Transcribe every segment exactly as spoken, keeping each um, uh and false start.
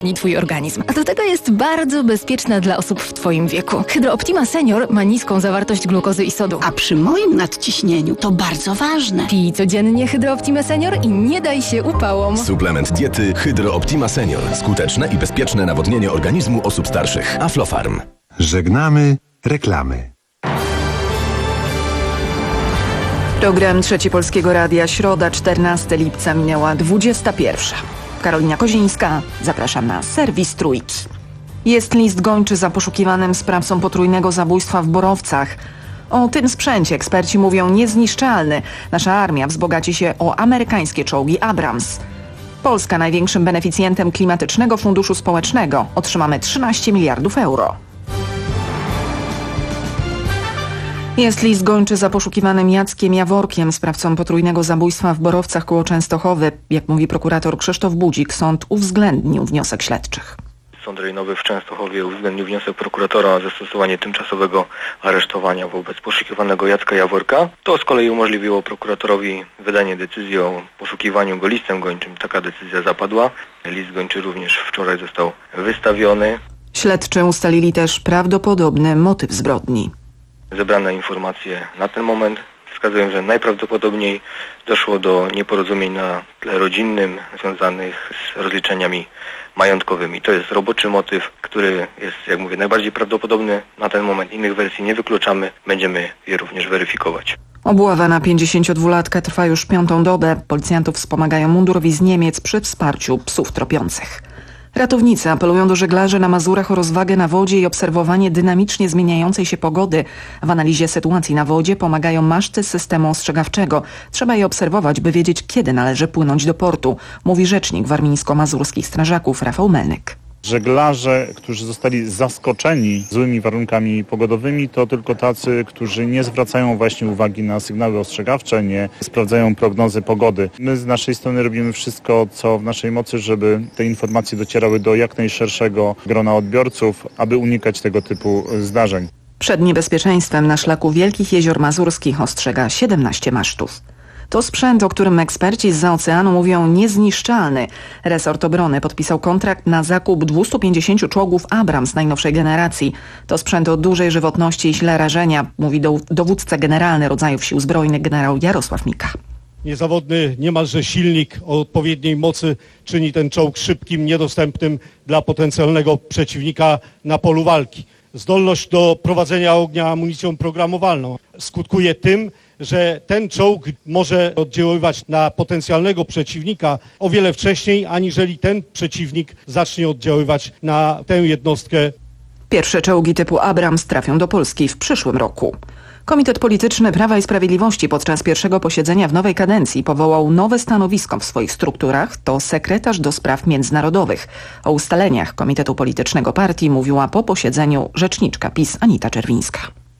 Twój organizm. A do tego jest bardzo bezpieczna dla osób w Twoim wieku. Hydro Optima Senior ma niską zawartość glukozy i sodu. A przy moim nadciśnieniu to bardzo ważne. Pij codziennie Hydro Optima Senior i nie daj się upałom. Suplement diety Hydro Optima Senior. Skuteczne i bezpieczne nawodnienie organizmu osób starszych. Aflofarm. Żegnamy reklamy. Program Trzeci Polskiego Radia, środa, czternastego lipca, minęła dwudziesta pierwsza. Karolina Kozińska, zapraszam na serwis Trójki. Jest list gończy za poszukiwanym sprawcą potrójnego zabójstwa w Borowcach. O tym sprzęcie eksperci mówią niezniszczalny. Nasza armia wzbogaci się o amerykańskie czołgi Abrams. Polska największym beneficjentem Klimatycznego Funduszu Społecznego. Otrzymamy trzynaście miliardów euro. Jest list gończy za poszukiwanym Jackiem Jaworkiem, sprawcą potrójnego zabójstwa w Borowcach koło Częstochowy. Jak mówi prokurator Krzysztof Budzik, sąd uwzględnił wniosek śledczych. Sąd rejonowy w Częstochowie uwzględnił wniosek prokuratora o zastosowanie tymczasowego aresztowania wobec poszukiwanego Jacka Jaworka. To z kolei umożliwiło prokuratorowi wydanie decyzji o poszukiwaniu go listem gończym. Taka decyzja zapadła. List gończy również wczoraj został wystawiony. Śledczy ustalili też prawdopodobny motyw zbrodni. Zebrane informacje na ten moment wskazują, że najprawdopodobniej doszło do nieporozumień na tle rodzinnym związanych z rozliczeniami majątkowymi. To jest roboczy motyw, który jest, jak mówię, najbardziej prawdopodobny na ten moment. Innych wersji nie wykluczamy, będziemy je również weryfikować. Obława na pięćdziesięciodwulatka trwa już piątą dobę. Policjantów wspomagają mundurowi z Niemiec przy wsparciu psów tropiących. Ratownicy apelują do żeglarzy na Mazurach o rozwagę na wodzie i obserwowanie dynamicznie zmieniającej się pogody. W analizie sytuacji na wodzie pomagają maszty systemu ostrzegawczego. Trzeba je obserwować, by wiedzieć, kiedy należy płynąć do portu, mówi rzecznik warmińsko-mazurskich strażaków Rafał Melnyk. Żeglarze, którzy zostali zaskoczeni złymi warunkami pogodowymi, to tylko tacy, którzy nie zwracają właśnie uwagi na sygnały ostrzegawcze, nie sprawdzają prognozy pogody. My z naszej strony robimy wszystko, co w naszej mocy, żeby te informacje docierały do jak najszerszego grona odbiorców, aby unikać tego typu zdarzeń. Przed niebezpieczeństwem na szlaku Wielkich Jezior Mazurskich ostrzega siedemnaście masztów. To sprzęt, o którym eksperci zza oceanu mówią niezniszczalny. Resort Obrony podpisał kontrakt na zakup dwustu pięćdziesięciu czołgów Abrams najnowszej generacji. To sprzęt o dużej żywotności i sile rażenia, mówi dowódca generalny rodzajów sił zbrojnych generał Jarosław Mika. Niezawodny niemalże silnik o odpowiedniej mocy czyni ten czołg szybkim, niedostępnym dla potencjalnego przeciwnika na polu walki. Zdolność do prowadzenia ognia amunicją programowalną skutkuje tym, że ten czołg może oddziaływać na potencjalnego przeciwnika o wiele wcześniej, aniżeli ten przeciwnik zacznie oddziaływać na tę jednostkę. Pierwsze czołgi typu Abrams trafią do Polski w przyszłym roku. Komitet Polityczny Prawa i Sprawiedliwości podczas pierwszego posiedzenia w nowej kadencji powołał nowe stanowisko w swoich strukturach. To sekretarz do spraw międzynarodowych. O ustaleniach Komitetu Politycznego Partii mówiła po posiedzeniu rzeczniczka PiS Anita Czerwińska.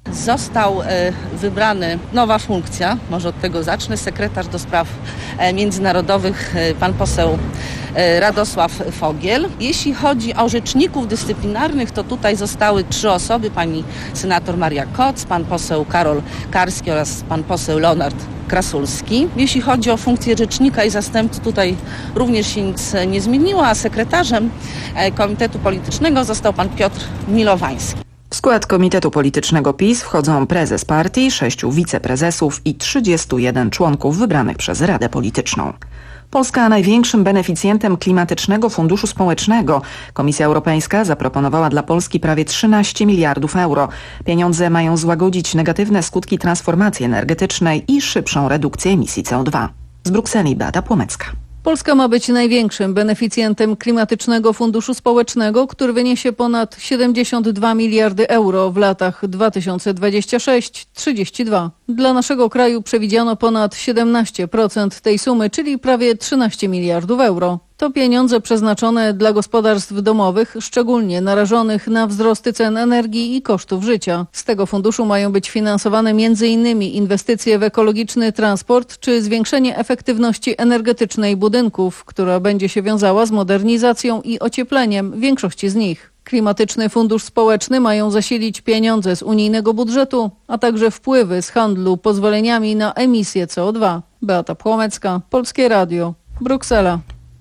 Został wybrany nowa funkcja, może od tego zacznę, sekretarz do spraw międzynarodowych, pan poseł Radosław Fogiel. Jeśli chodzi o rzeczników dyscyplinarnych, to tutaj zostały trzy osoby, pani senator Maria Koc, pan poseł Karol Karski oraz pan poseł Leonard Krasulski. Jeśli chodzi o funkcję rzecznika i zastępcy, tutaj również się nic nie zmieniło, a sekretarzem Komitetu Politycznego został pan Piotr Milowański. W skład Komitetu Politycznego PiS wchodzą prezes partii, sześciu wiceprezesów i trzydziestu jeden członków wybranych przez Radę Polityczną. Polska największym beneficjentem Klimatycznego Funduszu Społecznego. Komisja Europejska zaproponowała dla Polski prawie trzynaście miliardów euro. Pieniądze mają złagodzić negatywne skutki transformacji energetycznej i szybszą redukcję emisji C O dwa. Z Brukseli Beata Płomecka. Polska ma być największym beneficjentem Klimatycznego Funduszu Społecznego, który wyniesie ponad siedemdziesiąt dwa miliardy euro w latach dwa tysiące dwudziestym szóstym do trzydziestego drugiego. Dla naszego kraju przewidziano ponad siedemnaście procent tej sumy, czyli prawie trzynaście miliardów euro. To pieniądze przeznaczone dla gospodarstw domowych, szczególnie narażonych na wzrosty cen energii i kosztów życia. Z tego funduszu mają być finansowane m.in. inwestycje w ekologiczny transport czy zwiększenie efektywności energetycznej budynków, która będzie się wiązała z modernizacją i ociepleniem większości z nich. Klimatyczny Fundusz Społeczny mają zasilić pieniądze z unijnego budżetu, a także wpływy z handlu pozwoleniami na emisję C O dwa. Beata Płomecka, Polskie Radio, Bruksela.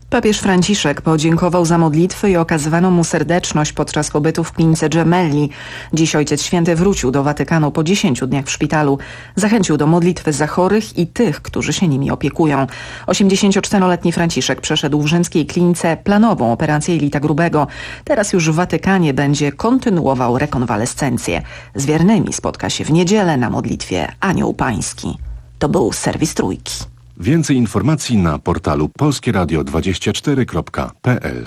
Papież Franciszek podziękował za modlitwy i okazywaną mu serdeczność podczas pobytu w klinice Gemelli. Dziś Ojciec Święty wrócił do Watykanu po dziesięciu dniach w szpitalu. Zachęcił do modlitwy za chorych i tych, którzy się nimi opiekują. osiemdziesięcioczteroletni Franciszek przeszedł w rzymskiej klinice planową operację jelita grubego. Teraz już w Watykanie będzie kontynuował rekonwalescencję. Z wiernymi spotka się w niedzielę na modlitwie Anioł Pański. To był serwis Trójki. Więcej informacji na portalu polskie radio dwadzieścia cztery kropka p l.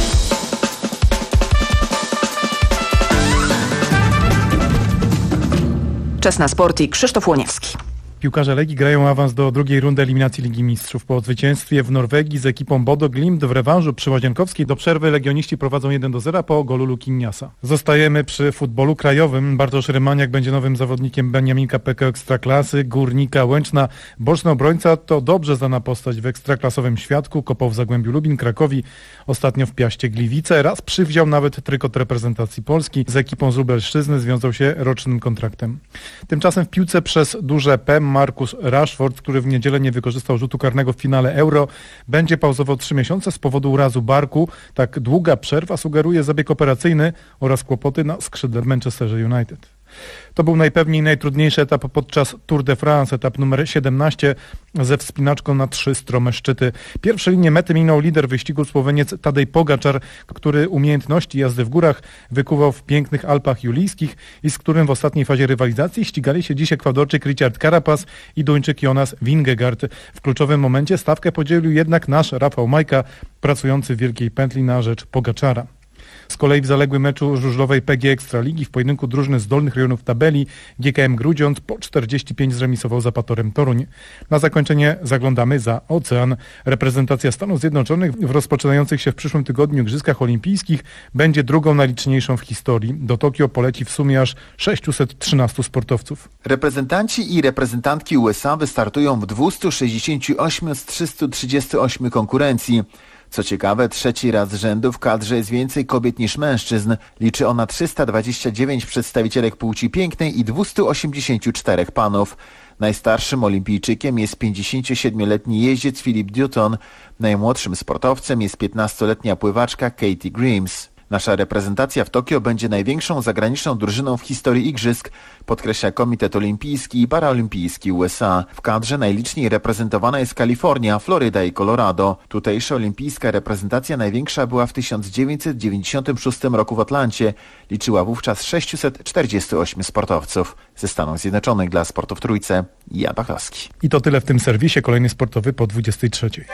Czas na sport i Krzysztof Łoniewski. Piłkarze Legii grają awans do drugiej rundy eliminacji Ligi Mistrzów. Po zwycięstwie w Norwegii z ekipą Bodo Glimt w rewanżu przy Łazienkowskiej do przerwy legioniści prowadzą jeden do zera po golu Lukiniasa. Zostajemy przy futbolu krajowym. Bartosz Rymaniak będzie nowym zawodnikiem Beniaminka P K Ekstraklasy. Górnika Łęczna. Boczny obrońca to dobrze znana postać w ekstraklasowym świadku. Kopał w Zagłębiu Lubin, Krakowi, ostatnio w Piaście Gliwice. Raz przywziął nawet trykot reprezentacji Polski. Z ekipą z Lubelszczyzny związał się rocznym kontraktem. Tymczasem w piłce przez duże P Marcus Rashford, który w niedzielę nie wykorzystał rzutu karnego w finale Euro, będzie pauzował trzy miesiące z powodu urazu barku. Tak długa przerwa sugeruje zabieg operacyjny oraz kłopoty na skrzydle w Manchesterze United. To był najpewniej najtrudniejszy etap podczas Tour de France, etap numer siedemnaście ze wspinaczką na trzy strome szczyty. Pierwsze linie mety minął lider wyścigu Słoweniec Tadej Pogaczar, który umiejętności jazdy w górach wykuwał w pięknych Alpach Julijskich i z którym w ostatniej fazie rywalizacji ścigali się dziś Ekwadorczyk Richard Carapaz i Duńczyk Jonas Vingegaard. W kluczowym momencie stawkę podzielił jednak nasz Rafał Majka, pracujący w Wielkiej Pętli na rzecz Pogaczara. Z kolei w zaległym meczu żużlowej P G Ekstraligi w pojedynku drużyny z dolnych rejonów tabeli G K M Grudziądz po czterdzieści pięć zremisował z Apatorem Toruń. Na zakończenie zaglądamy za ocean. Reprezentacja Stanów Zjednoczonych w rozpoczynających się w przyszłym tygodniu Igrzyskach Olimpijskich będzie drugą najliczniejszą w historii. Do Tokio poleci w sumie aż sześciuset trzynastu sportowców. Reprezentanci i reprezentantki U S A wystartują w dwustu sześćdziesięciu ośmiu z trzystu trzydziestu ośmiu konkurencji. Co ciekawe, trzeci raz z rzędu w kadrze jest więcej kobiet niż mężczyzn. Liczy ona trzysta dwadzieścia dziewięć przedstawicielek płci pięknej i dwieście osiemdziesiąt cztery panów. Najstarszym olimpijczykiem jest pięćdziesięciosiedmioletni jeździec Philip Dutton. Najmłodszym sportowcem jest piętnastoletnia pływaczka Katie Grimes. Nasza reprezentacja w Tokio będzie największą zagraniczną drużyną w historii igrzysk, podkreśla Komitet Olimpijski i Paraolimpijski U S A. W kadrze najliczniej reprezentowana jest Kalifornia, Floryda i Colorado. Tutejsza olimpijska reprezentacja największa była w tysiąc dziewięćset dziewięćdziesiątym szóstym roku w Atlancie. Liczyła wówczas sześciuset czterdziestu ośmiu sportowców. Ze Stanów Zjednoczonych dla Sportu w Trójce, Jan Pachlowski. I to tyle w tym serwisie. Kolejny sportowy po dwudziestej trzeciej.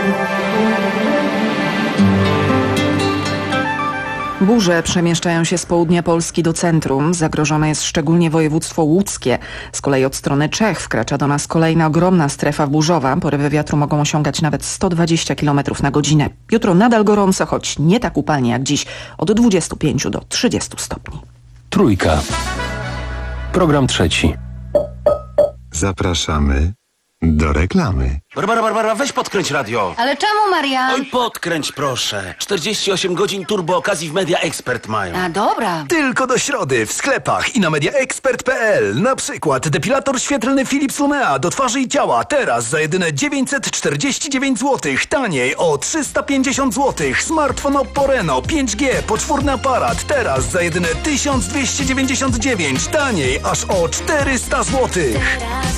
Burze przemieszczają się z południa Polski do centrum. Zagrożone jest szczególnie województwo łódzkie. Z kolei od strony Czech wkracza do nas kolejna ogromna strefa burzowa. Porywy wiatru mogą osiągać nawet sto dwadzieścia kilometrów na godzinę. Jutro nadal gorąco, choć nie tak upalnie jak dziś. Od dwudziestu pięciu do trzydziestu stopni. Trójka. Program trzeci. Zapraszamy do reklamy. Barbara, Barbara, weź podkręć radio. Ale czemu, Marian? Oj, podkręć proszę. czterdzieści osiem godzin turbo okazji w Media Expert mają. A dobra. Tylko do środy w sklepach i na media expert kropka p l. Na przykład depilator świetlny Philips Lumea do twarzy i ciała teraz za jedyne dziewięćset czterdzieści dziewięć złotych. Taniej o trzysta pięćdziesiąt złotych. Smartfon Oppo Reno pięć G, poczwórny aparat teraz za jedyne tysiąc dwieście dziewięćdziesiąt dziewięć. Taniej aż o czterysta złotych.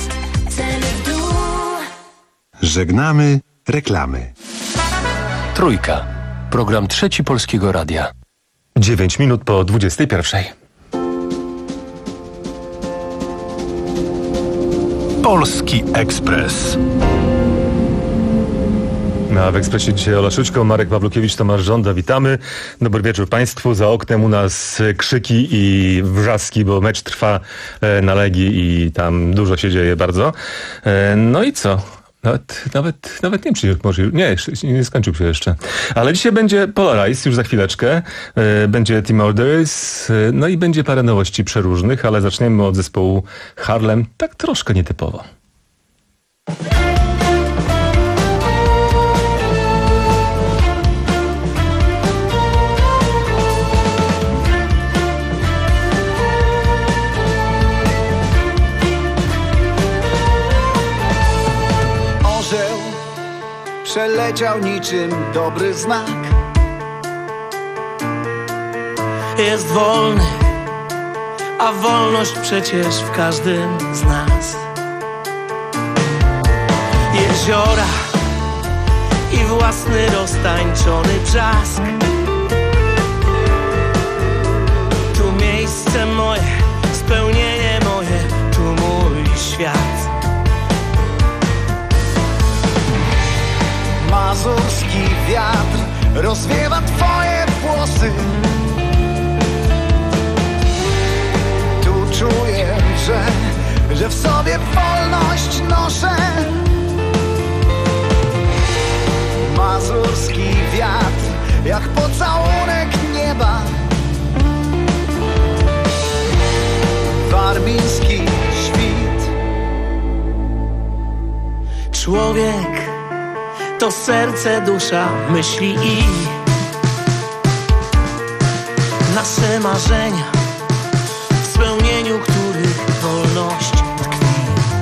Żegnamy reklamy. Trójka. Program trzeci Polskiego Radia. dziewięć minut po dwudziestej pierwszej. Polski Ekspres. A w Ekspresie dzisiaj Ola Szućko, Marek Pawlukiewicz, Tomasz Żąda. Witamy. Dobry wieczór Państwu. Za oknem u nas krzyki i wrzaski, bo mecz trwa na Legii i tam dużo się dzieje bardzo. No i co? Nawet, nawet, nawet nie wiem, czy może, nie, nie skończył się jeszcze. Ale dzisiaj będzie Polarize, już za chwileczkę. Yy, będzie Team Orders, yy, no i będzie parę nowości przeróżnych, ale zaczniemy od zespołu Harlem, tak troszkę nietypowo. leciał niczym dobry znak. Jest wolny, a wolność przecież w każdym z nas. Jeziora i własny roztańczony brzask. Tu miejsce moje, spełnienie moje, tu mój świat. Mazurski wiatr rozwiewa twoje włosy. Tu czuję, że, że w sobie wolność noszę. Mazurski wiatr jak pocałunek nieba. Warmiński świt. Człowiek to serce, dusza, myśli i nasze marzenia, w spełnieniu których wolność tkwi.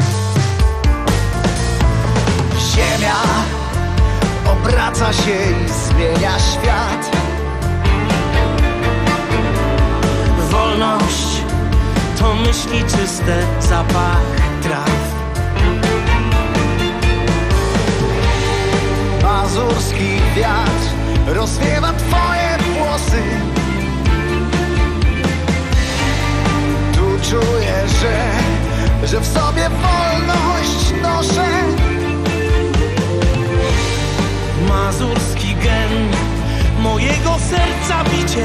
Ziemia obraca się i zmienia świat. Wolność to myśli czyste, zapach traw. Mazurski wiatr rozwiewa twoje włosy. Tu czuję, że, że w sobie wolność noszę. Mazurski gen mojego serca bicie.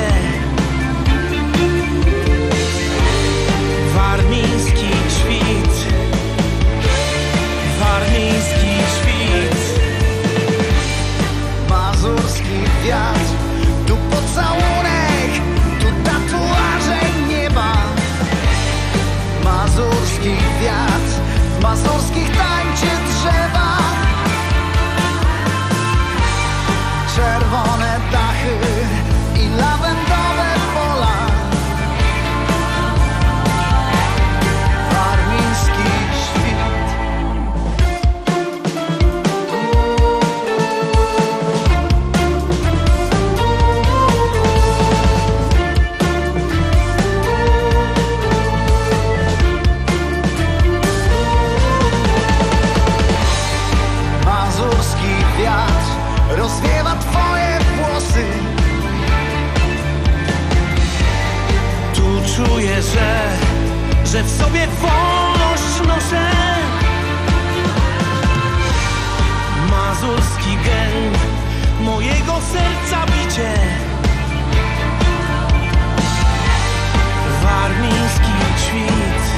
Warmiński świt, warmiński świt. Mazurski wiatr, tu pocałunek, tu tatuaże nieba. Mazurski wiatr, w mazurskich tańczy drzewa. Czerwone dachy i lawendowe pola. Warmiński świt. Mazurski wiatr rozwiewa twoje włosy. Tu czuję, że, że w sobie wolność noszę. Mazurski gen mojego serca bicie. Warmiński świt.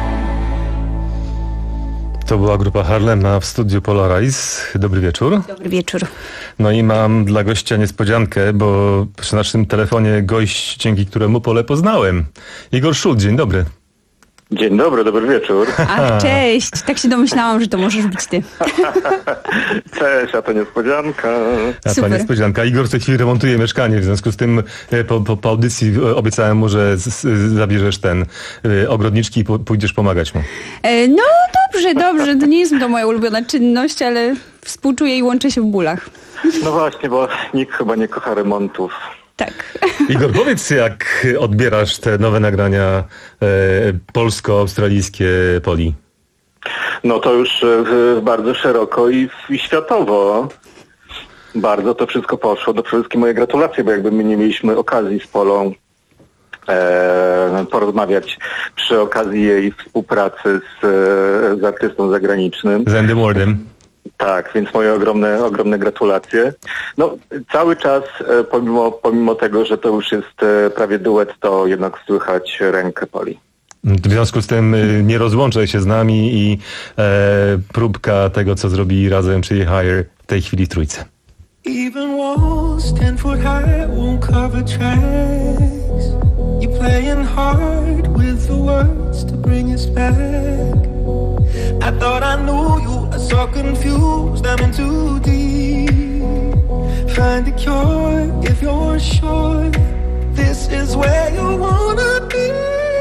To była grupa Harlem na w studiu Polarize. Dobry wieczór. Dobry wieczór. No i mam dla gościa niespodziankę, bo przy naszym telefonie gość, dzięki któremu Pole poznałem. Igor Szult, dzień dobry. Dzień dobry, dobry wieczór. Ach, cześć. Tak się domyślałam, że to możesz być ty. Cześć, a to niespodzianka. A to niespodzianka. Igor w tej chwili remontuje mieszkanie, w związku z tym po, po, po audycji obiecałem mu, że z, z, zabierzesz ten y, ogrodniczki i po, pójdziesz pomagać mu. E, no dobrze, dobrze. To nie jest to moja ulubiona czynność, ale współczuję i łączę się w bólach. No właśnie, bo nikt chyba nie kocha remontów. Tak. Igor, powiedz, jak odbierasz te nowe nagrania e, polsko-australijskie Poli? No to już e, bardzo szeroko i, i światowo. Bardzo to wszystko poszło. Do przede wszystkim moje gratulacje, bo jakby my nie mieliśmy okazji z Polą e, porozmawiać przy okazji jej współpracy z, z artystą zagranicznym. Z Andy Wardem. Tak, więc moje ogromne, ogromne gratulacje. No, cały czas, pomimo, pomimo tego, że to już jest prawie duet, to jednak słychać rękę Poli. W związku z tym nie rozłączaj się z nami i e, próbka tego, co zrobili razem, czyli Higher, w tej chwili w trójce. Even walls ten foot high won't cover tracks. You're playing hard with the words to bring us back. I thought I knew you, I saw confused, I'm in too deep. Find a cure if you're sure this is where you wanna be.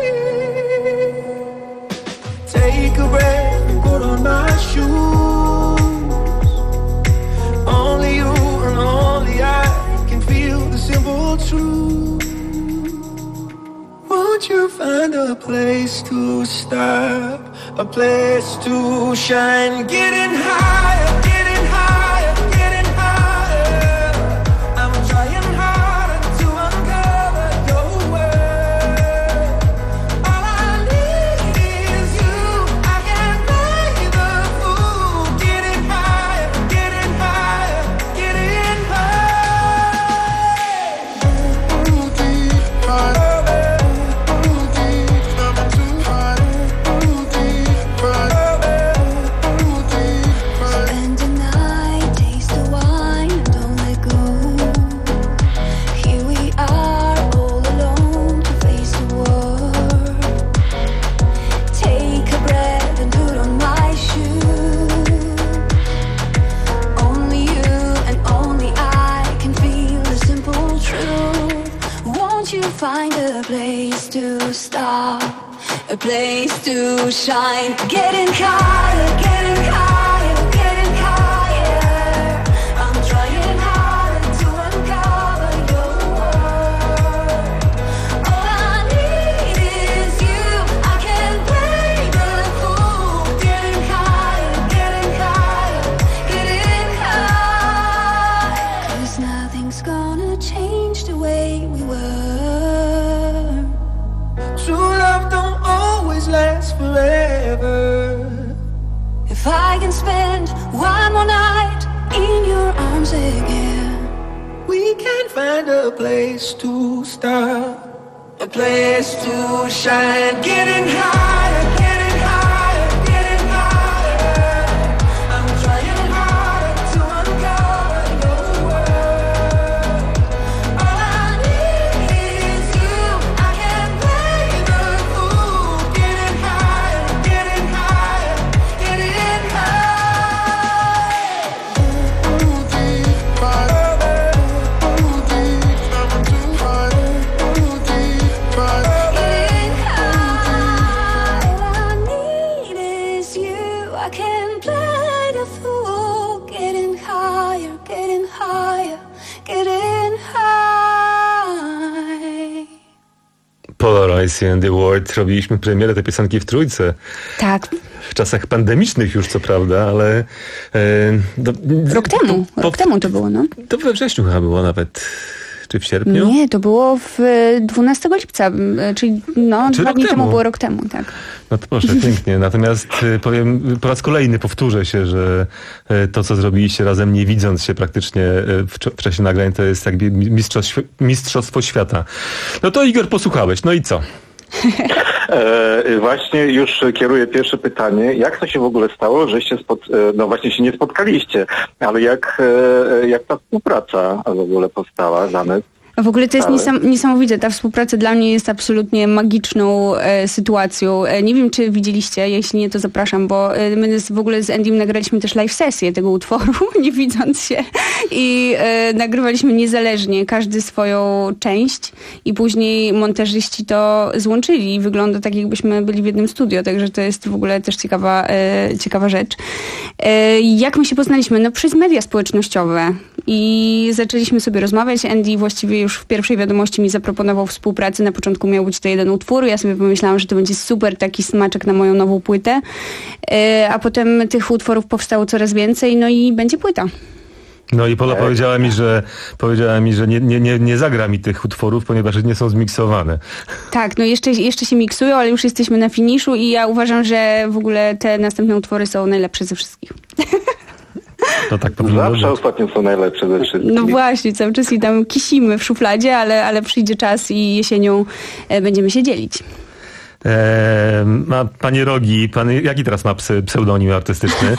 Take a breath and put on my shoes. Only Won't you find a place to stop, a place to shine, getting higher, getting higher, getting higher. I'm trying harder to uncover your world. All I need is you. I can't play the fool. Getting higher, getting higher, getting higher. Ooh, deep high. Find a place to stop, a place to shine, getting higher, getting higher, getting higher. I'm trying harder to uncover your world. All I need is you. I can't play the fool. Getting higher, getting higher, getting higher. 'Cause nothing's gonna change the way we were. True love don't always last forever. If I can spend one more night in your arms again, we can find a place to start, a place to shine, getting higher, getting higher, getting higher. I'm trying harder to uncover your world. All I need is you. I can't play the fool. Getting higher, getting higher, getting higher. Ooh, deep high. Ooh, deep, I'm too high. Ooh, deep high. getting high. All I need is you. I can't play the fool. Getting higher, getting higher, getting high. Polarise and the World. Robiliśmy premierę tej piosenki w trójce. Tak. W czasach pandemicznych już, co prawda, ale... E, do, Rok temu. po, Rok temu to było, no. To we wrześniu chyba było nawet. Czy w sierpniu? Nie, to było w dwunastego lipca, czyli no, Czy dwa rok dni temu? temu było rok temu, tak. No to proszę, pięknie. Natomiast y, powiem, po raz kolejny powtórzę się, że y, to, co zrobiliście razem, nie widząc się praktycznie y, w, w czasie nagrań, to jest jakby mistrzostwo, mistrzostwo świata. No to Igor, posłuchałeś. No i co? E, właśnie już kieruję pierwsze pytanie. Jak to się w ogóle stało, że się spot... e, no właśnie się nie spotkaliście, ale jak, e, jak ta współpraca w ogóle powstała, zamysł? W ogóle to jest Ale- niesam, niesamowite. Ta współpraca dla mnie jest absolutnie magiczną e, sytuacją. E, nie wiem, czy widzieliście, jeśli nie, to zapraszam, bo e, my z, w ogóle z Andym nagraliśmy też live sesję tego utworu, nie widząc się. I e, nagrywaliśmy niezależnie, każdy swoją część i później montażyści to złączyli i wygląda tak, jakbyśmy byli w jednym studio, także to jest w ogóle też ciekawa, e, ciekawa rzecz. E, jak my się poznaliśmy? No przez media społecznościowe i zaczęliśmy sobie rozmawiać. Andy właściwie już w pierwszej wiadomości mi zaproponował współpracę. Na początku miał być to jeden utwór. Ja sobie pomyślałam, że to będzie super taki smaczek na moją nową płytę. E, a potem tych utworów powstało coraz więcej, no i będzie płyta. No i Pola powiedziała mi, że powiedziała mi, że nie, nie, nie, nie zagra mi tych utworów, ponieważ nie są zmiksowane. Tak, no jeszcze, jeszcze się miksują, ale już jesteśmy na finiszu i ja uważam, że w ogóle te następne utwory są najlepsze ze wszystkich. To tak powinno Zawsze być. ostatnio są najlepsze ze wszystkich. No właśnie, cały czas i tam kisimy w szufladzie, ale, ale przyjdzie czas i jesienią e, będziemy się dzielić. E, ma panie Rogi, pan, jaki teraz ma psy, pseudonim artystyczny?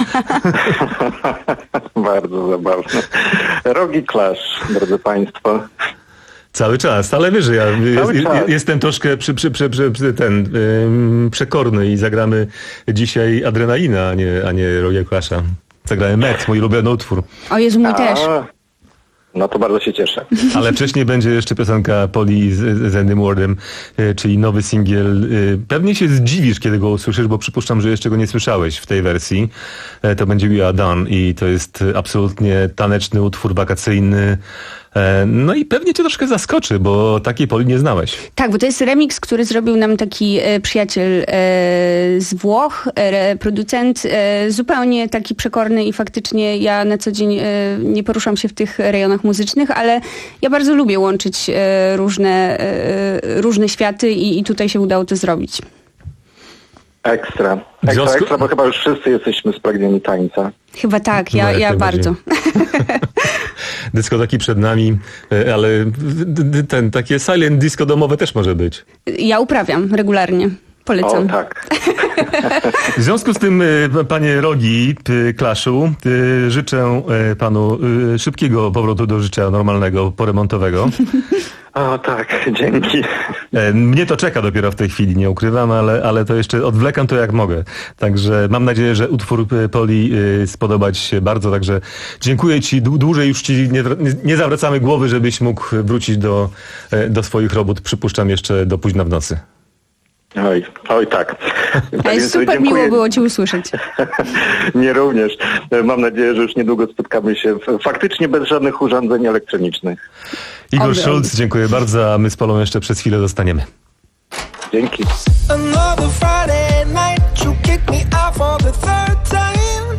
Bardzo zabawne. Rogi Clash, drodzy państwo. Cały czas, ale wiesz, że ja Cały jest, czas. jestem troszkę przy, przy, przy, przy, przy ten, ym, przekorny i zagramy dzisiaj Adrenalina, a nie, a nie Rogiego Clasha. Zagrałem Met, mój ulubiony utwór. O Jezu, mój też. No to bardzo się cieszę. Ale wcześniej będzie jeszcze piosenka Poli z, z Andym Wardem, y, czyli nowy singiel. Y, pewnie się zdziwisz, kiedy go usłyszysz, bo przypuszczam, że jeszcze go nie słyszałeś w tej wersji. Y, to będzie We Are Done i to jest absolutnie taneczny utwór wakacyjny, No i pewnie cię troszkę zaskoczy, bo takiej Poli nie znałeś. Tak, bo to jest remix, który zrobił nam taki e, przyjaciel e, z Włoch, e, producent, e, zupełnie taki przekorny i faktycznie ja na co dzień e, nie poruszam się w tych rejonach muzycznych, ale ja bardzo lubię łączyć e, różne, e, różne światy i, i tutaj się udało to zrobić. Ekstra. Ekstra, związku... ekstra, bo chyba już wszyscy jesteśmy spragnieni tańca. Chyba tak, ja, No, jak ja najbardziej. bardzo. Dyskoteki przed nami, ale ten takie silent disco domowe też może być. Ja uprawiam regularnie. Polecam. O, tak. W związku z tym, panie Rogi, Klaszu, życzę panu szybkiego powrotu do życia normalnego, poremontowego. O tak, dzięki. Mnie to czeka dopiero w tej chwili, nie ukrywam, ale, ale to jeszcze odwlekam to jak mogę. Także mam nadzieję, że utwór Poli spodobać się bardzo, także dziękuję ci, dłużej już ci nie, nie zawracamy głowy, żebyś mógł wrócić do, do swoich robót, przypuszczam jeszcze do późna w nocy. Oj, oj tak. Ale super dziękuję. miło było cię usłyszeć. Nie również. Mam nadzieję, że już niedługo spotkamy się faktycznie bez żadnych urządzeń elektronicznych. Igor Schulz, dziękuję bardzo, a my z Polą jeszcze przez chwilę zostaniemy. Dzięki. Another Friday night, you kick me out for the third time.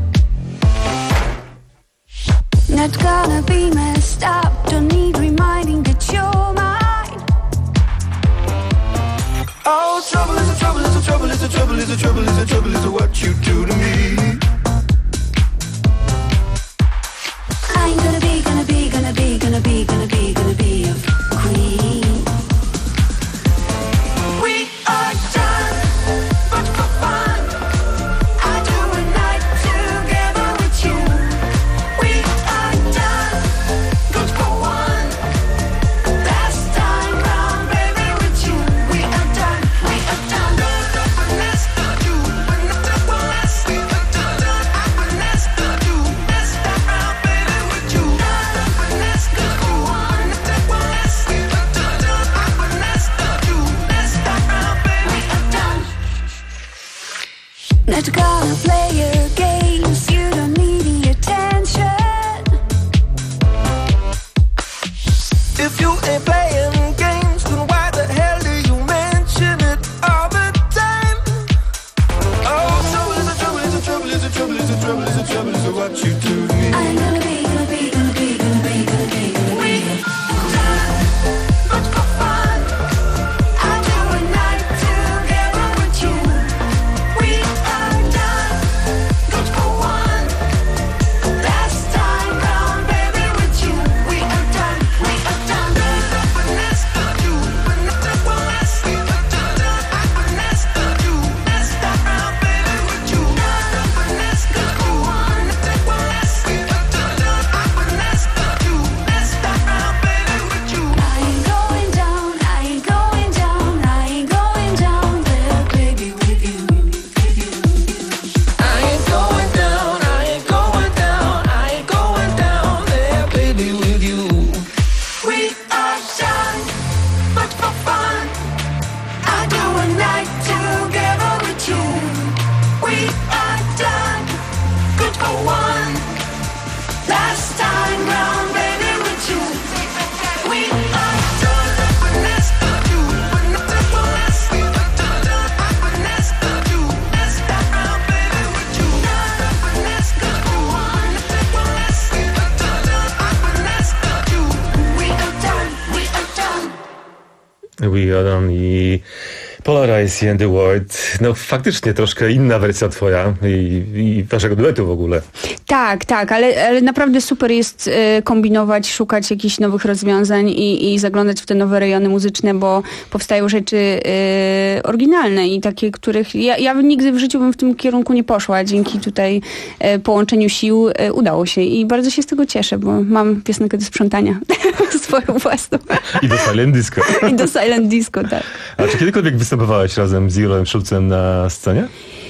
Not gonna be messed up, don't need reminding that you're mine. Oh, trouble is a trouble is a trouble is a trouble is a trouble is a trouble is a what you do to me. I ain't gonna be, gonna be, gonna be, gonna be, gonna be, gonna be a queen. We are done, but for fun. I do a night together with you. We are done, good for one. Last time round, baby, with you. We are done, we are done. Let's do, let's we are done. Let's do, let's stop around, baby, with you. Let's go on. Let's we are done. Let's do, let's stop around, baby, we are done. Not gonna play your games, you don't need the attention. If you ain't playing games, then why the hell do you mention it all the time? Oh, trouble is a trouble is a trouble is a trouble is a trouble is a trouble is a what you do to me. I ain't gonna be, gonna be, gonna be, gonna be, gonna be, gonna be. But for fun, I do a night together with you. we are done, good for one. Last time round, baby, with you. We are done, we are done. Let's do, let's we are done. Let's do, let's stop around, baby, with you. Let's go on. Let's we are done. Let's do, let's stop around, baby, with you. I ain't going down, I ain't going down, I ain't going down there, baby, with you, with you. I ain't going down, I ain't going down, I ain't going down there, baby, with you. We are done, but for fun. I do a night together with you. We are done, good for one. Last time round, baby, with you. We are done. Let's do, let's we are done. Let's do, let's stop around, baby, with you. Let's go on. Let's we are done. Let's do, We are done, we are done. We are on i Polarize and the World. No faktycznie troszkę inna wersja twoja i, i waszego duetu w ogóle. Tak, tak, ale, ale naprawdę super jest e, kombinować, szukać jakichś nowych rozwiązań i, i zaglądać w te nowe rejony muzyczne, bo powstają rzeczy e, oryginalne i takie, których ja, ja nigdy w życiu bym w tym kierunku nie poszła. Dzięki tutaj e, połączeniu sił e, udało się i bardzo się z tego cieszę, bo mam piosenkę do sprzątania swoją własną. I do Silent Disco. I do Silent Disco, tak. A czy kiedykolwiek występowałeś razem z Igorem Schulzem na scenie?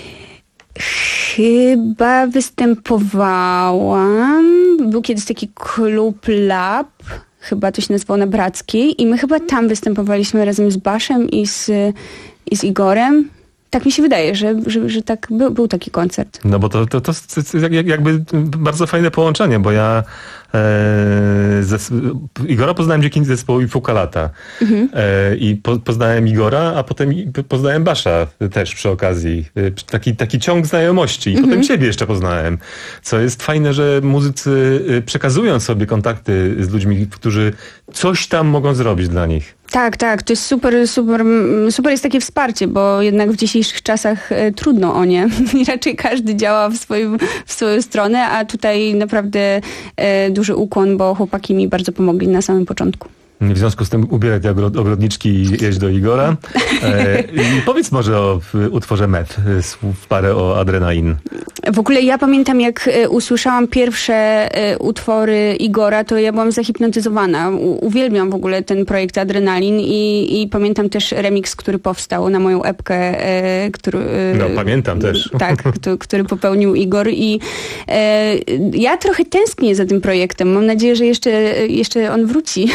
Chyba występowałam. Był kiedyś taki klub Lab, chyba to się nazywało na Brackiej i my chyba tam występowaliśmy razem z Baszem i z, i z Igorem. Tak mi się wydaje, że, że, że tak był, był taki koncert. No bo to, to, to, to jak, jakby bardzo fajne połączenie, bo ja zes- Igora poznałem dzięki zespołowi Fukalata. Mhm. E, I po, poznałem Igora, a potem i- poznałem Basza też przy okazji. E, Taki, taki ciąg znajomości. I Mhm. potem ciebie jeszcze poznałem. Co jest fajne, że muzycy e, przekazują sobie kontakty z ludźmi, którzy coś tam mogą zrobić dla nich. Tak, tak, to jest super, super, mm, super jest takie wsparcie, bo jednak w dzisiejszych czasach e, trudno o nie i raczej każdy działa w, swoim, w swoją stronę, a tutaj naprawdę e, duży ukłon, bo chłopaki mi bardzo pomogli na samym początku. W związku z tym ubieraj te ogro- ogrodniczki i jedź do Igora. E, I powiedz może o w, utworze Met, e, słów parę o Adrenain. W ogóle ja pamiętam, jak e, usłyszałam pierwsze e, utwory Igora, to ja byłam zahipnotyzowana. U, uwielbiam w ogóle ten projekt Adrenalin i, i pamiętam też remix, który powstał na moją epkę, e, który... E, No, pamiętam też. Tak, kto, który popełnił Igor i e, ja trochę tęsknię za tym projektem. Mam nadzieję, że jeszcze, jeszcze on wróci.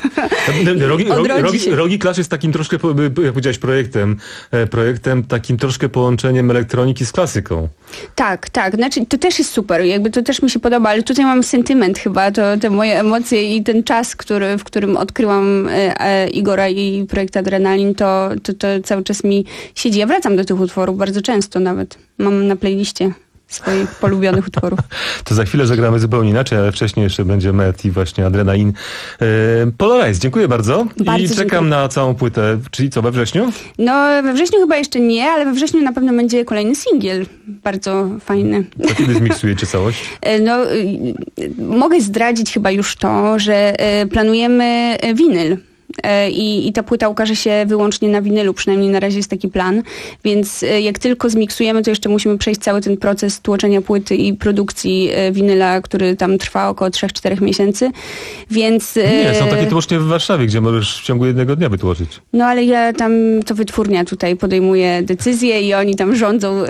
Rogi, rogi, Odrodzi rogi, się. rogi Clash jest takim troszkę, po- jak powiedziałeś, projektem, e, projektem takim troszkę połączeniem elektroniki z klasyką. Tak, tak. Znaczy, to też jest super. Jakby to też mi się podoba, ale tutaj mam sentyment chyba, to te moje emocje i ten czas, który, w którym odkryłam e, e, Igora i projekt Adrenalin, to, to, to cały czas mi siedzi. Ja wracam do tych utworów bardzo często nawet. Mam na playliście swoich polubionych utworów. To za chwilę zagramy zupełnie inaczej, ale wcześniej jeszcze będzie Met i właśnie Adrenain. E, Polarize, dziękuję bardzo. Bardzo I czekam dziękuję. na całą płytę. Czyli co, we wrzesiniu? No, we wrześniu chyba jeszcze nie, ale we wrześniu na pewno będzie kolejny singiel. Bardzo fajny. To kiedy zmiksujecie całość? E, No, y, y, mogę zdradzić chyba już to, że e, planujemy e, winyl. E, I, I ta płyta ukaże się wyłącznie na winylu, przynajmniej na razie jest taki plan, więc e, jak tylko zmiksujemy, to jeszcze musimy przejść cały ten proces tłoczenia płyty i produkcji e, winyla, który tam trwa około trzech czterech miesięcy, więc... e, Nie, są takie tłocznie w Warszawie, gdzie możesz w ciągu jednego dnia wytłoczyć. No ale ja tam, to wytwórnia tutaj podejmuje decyzje i oni tam rządzą, e,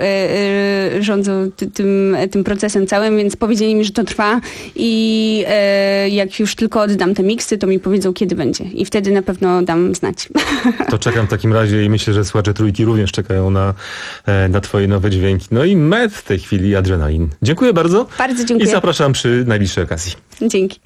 e, rządzą ty, tym, tym procesem całym, więc powiedzieli mi, że to trwa i e, jak już tylko oddam te miksy, to mi powiedzą, kiedy będzie i wtedy na pewno dam znać. To czekam w takim razie i myślę, że słuchacze Trójki również czekają na, e, na twoje nowe dźwięki. No i Met w tej chwili, Adrenalin. Dziękuję bardzo. Bardzo dziękuję. I zapraszam przy najbliższej okazji. Dzięki.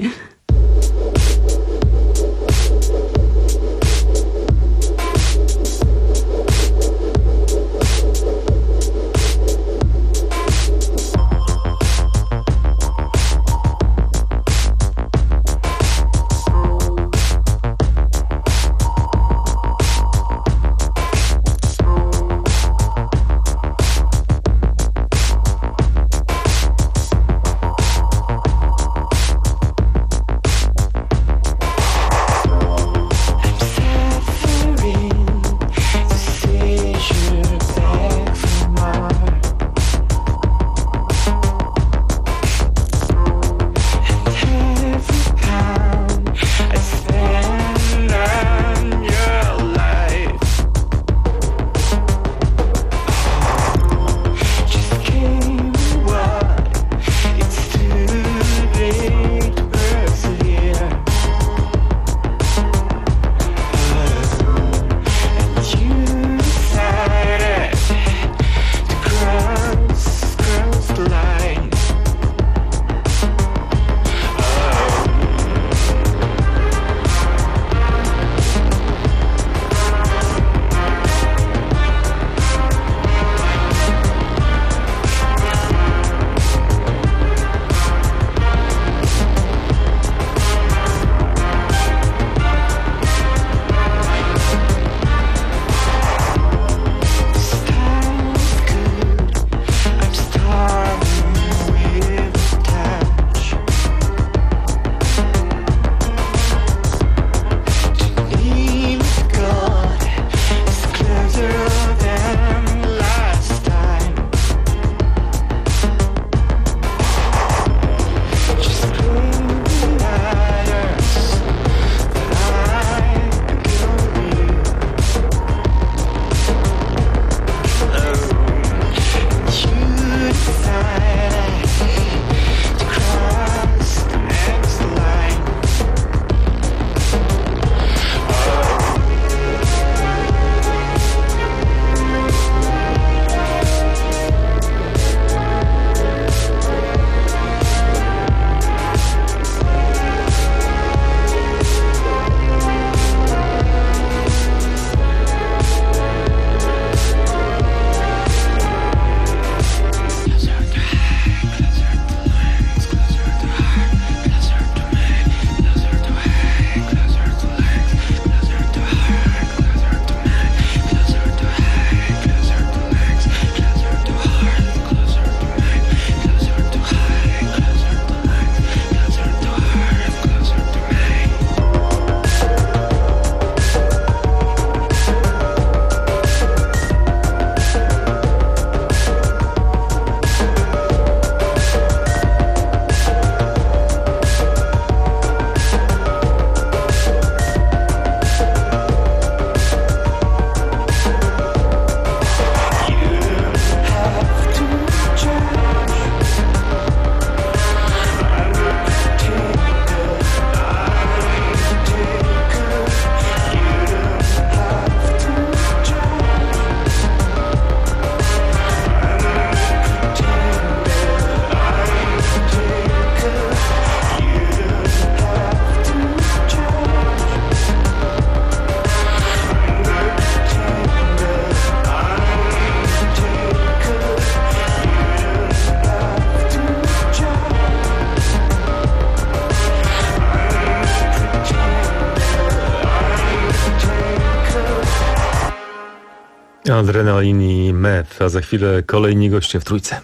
Adrenalin i meth, a za chwilę kolejni goście w trójce.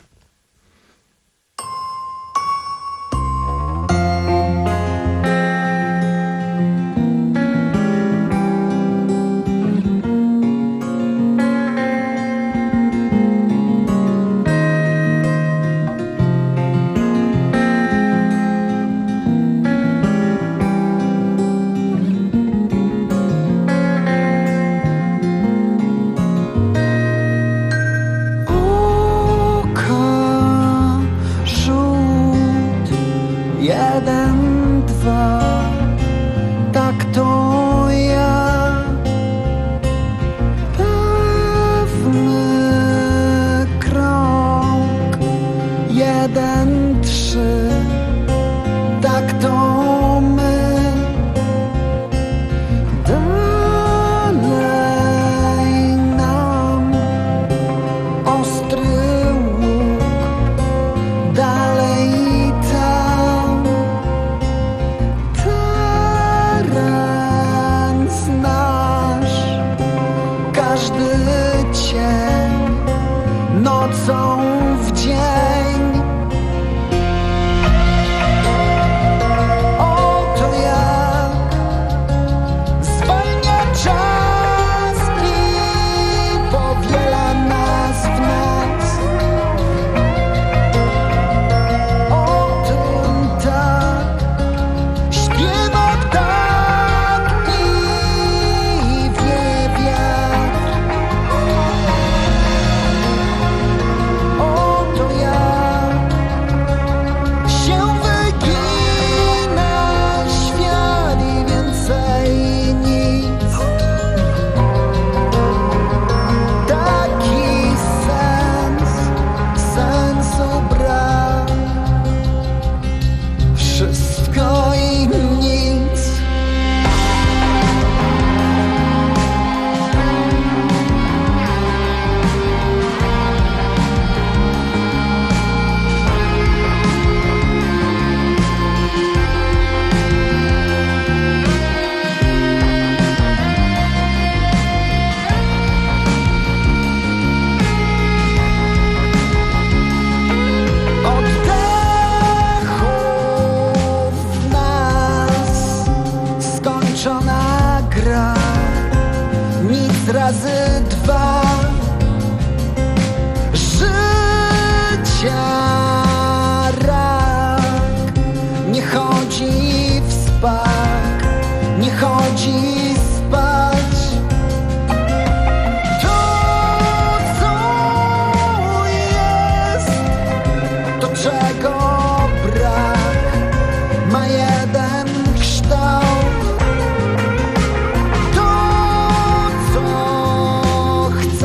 Chcę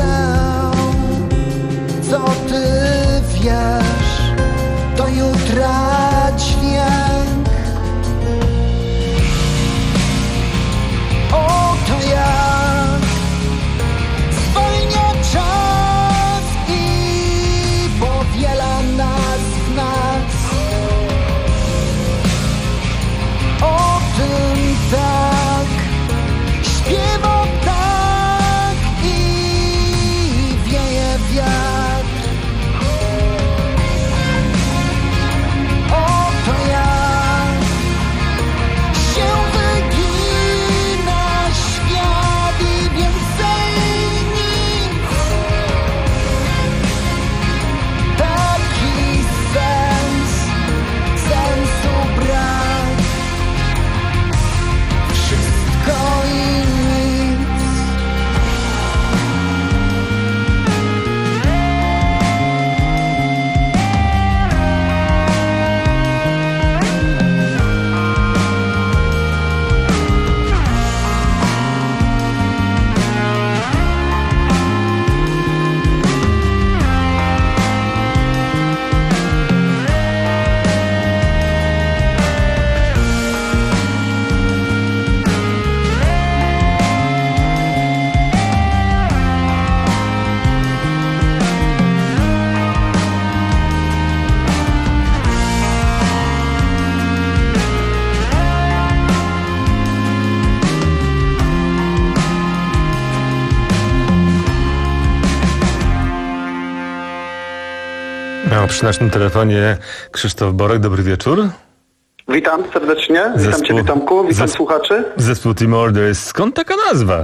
No, przy naszym telefonie Krzysztof Borek, dobry wieczór. Witam serdecznie, witam Zespół- Ciebie Tomku, witam zes- słuchaczy. Zespół Team Orders. Skąd taka nazwa?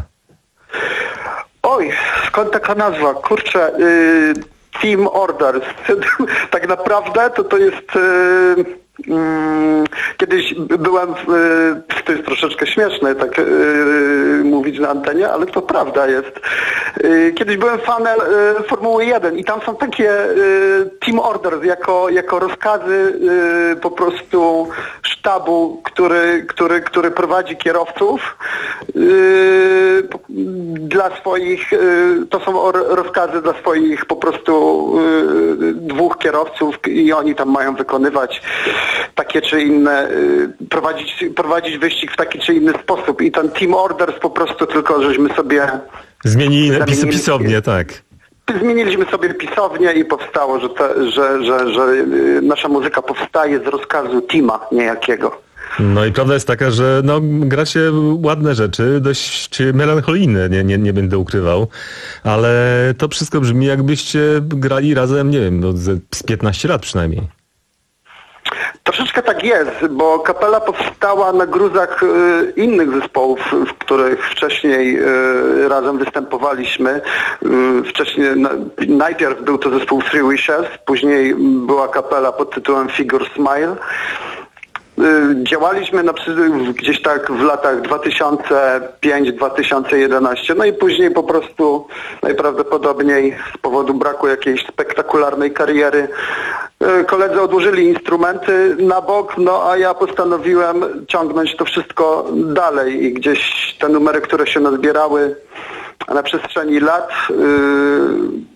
Oj, skąd taka nazwa? Kurczę, y, Team Orders. Tak naprawdę to to jest... Y, Mm, kiedyś byłem, w, y, to jest troszeczkę śmieszne tak y, mówić na antenie, ale to prawda jest. Y, kiedyś byłem fanem y, Formuły jeden i tam są takie y, team orders jako, jako rozkazy y, po prostu sztabu, który, który, który prowadzi kierowców y, dla swoich, y, to są or, rozkazy dla swoich po prostu y, dwóch kierowców i oni tam mają wykonywać takie czy inne, y, prowadzić, prowadzić wyścig w taki czy inny sposób i ten Team Orders po prostu tylko żeśmy sobie Zmienili napisy zamienili- pisownie, tak. Zmieniliśmy sobie pisownię i powstało, że, te, że, że, że y, nasza muzyka powstaje z rozkazu Tima niejakiego. No i prawda jest taka, że no, gracie ładne rzeczy, dość melancholijne, nie, nie, nie będę ukrywał, ale to wszystko brzmi, jakbyście grali razem, nie wiem, no, z, z piętnaście lat przynajmniej. Troszeczkę tak jest, bo kapela powstała na gruzach y, innych zespołów, w których wcześniej y, razem występowaliśmy. Y, wcześniej, na, najpierw był to zespół Three Wishes, później była kapela pod tytułem Figure Smile. Y, Działaliśmy na, przy- gdzieś tak w latach dwa tysiące piąty do dwa tysiące jedenastego, no i później po prostu najprawdopodobniej z powodu braku jakiejś spektakularnej kariery y, koledzy odłożyli instrumenty na bok, no a ja postanowiłem ciągnąć to wszystko dalej i gdzieś te numery, które się nazbierały na przestrzeni lat, y,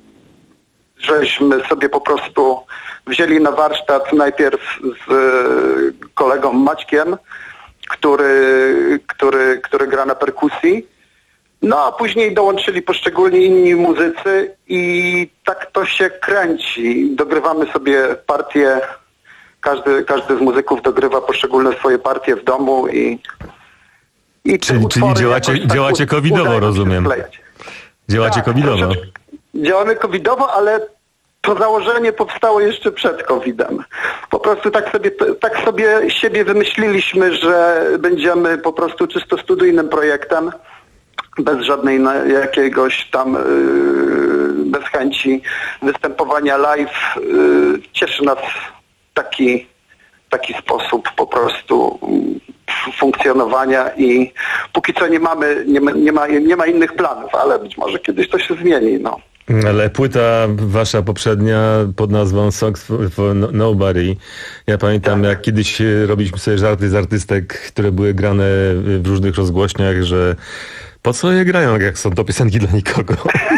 żeśmy sobie po prostu wzięli na warsztat najpierw z e, kolegą Maćkiem, który, który, który gra na perkusji, no a później dołączyli poszczególni inni muzycy i tak to się kręci. Dogrywamy sobie partie, każdy, każdy z muzyków dogrywa poszczególne swoje partie w domu i, i te Czyli, czyli utwory działacie, jakoś tak działacie u- covidowo, udaje nam się rozumiem. sklejać. Działacie Tak, covidowo. troszeczkę. Działamy covidowo, ale to założenie powstało jeszcze przed kowidem. Po prostu tak sobie, tak sobie siebie wymyśliliśmy, że będziemy po prostu czysto studyjnym projektem, bez żadnej na, jakiegoś tam yy, bez chęci występowania live. Yy, cieszy nas taki, taki sposób po prostu yy, funkcjonowania i póki co nie mamy, nie ma, nie ma, nie ma innych planów, ale być może kiedyś to się zmieni, no. Ale płyta wasza poprzednia pod nazwą Songs for, for No- Nobody. Ja pamiętam, jak kiedyś e, robiliśmy sobie żarty z artystek, które były grane w różnych rozgłośniach, że po co je grają, jak są to piosenki dla nikogo.